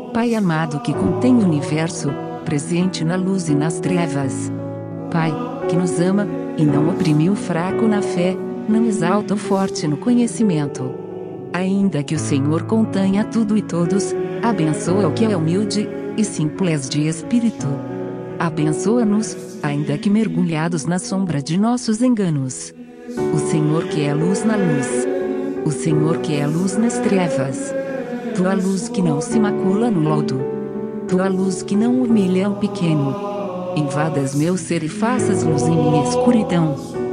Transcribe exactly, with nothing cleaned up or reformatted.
Pai amado que contém o universo, presente na luz e nas trevas. Pai, que nos ama, e não oprime o fraco na fé, não exalta o forte no conhecimento. Ainda que o Senhor contenha tudo e todos, abençoa o que é humilde e simples de espírito. Abençoa-nos, ainda que mergulhados na sombra de nossos enganos. O Senhor que é luz na luz. O Senhor que é luz nas trevas. Tua luz que não se macula no lodo. Tua luz que não humilha o pequeno. Invadas meu ser e faças luz em minha escuridão.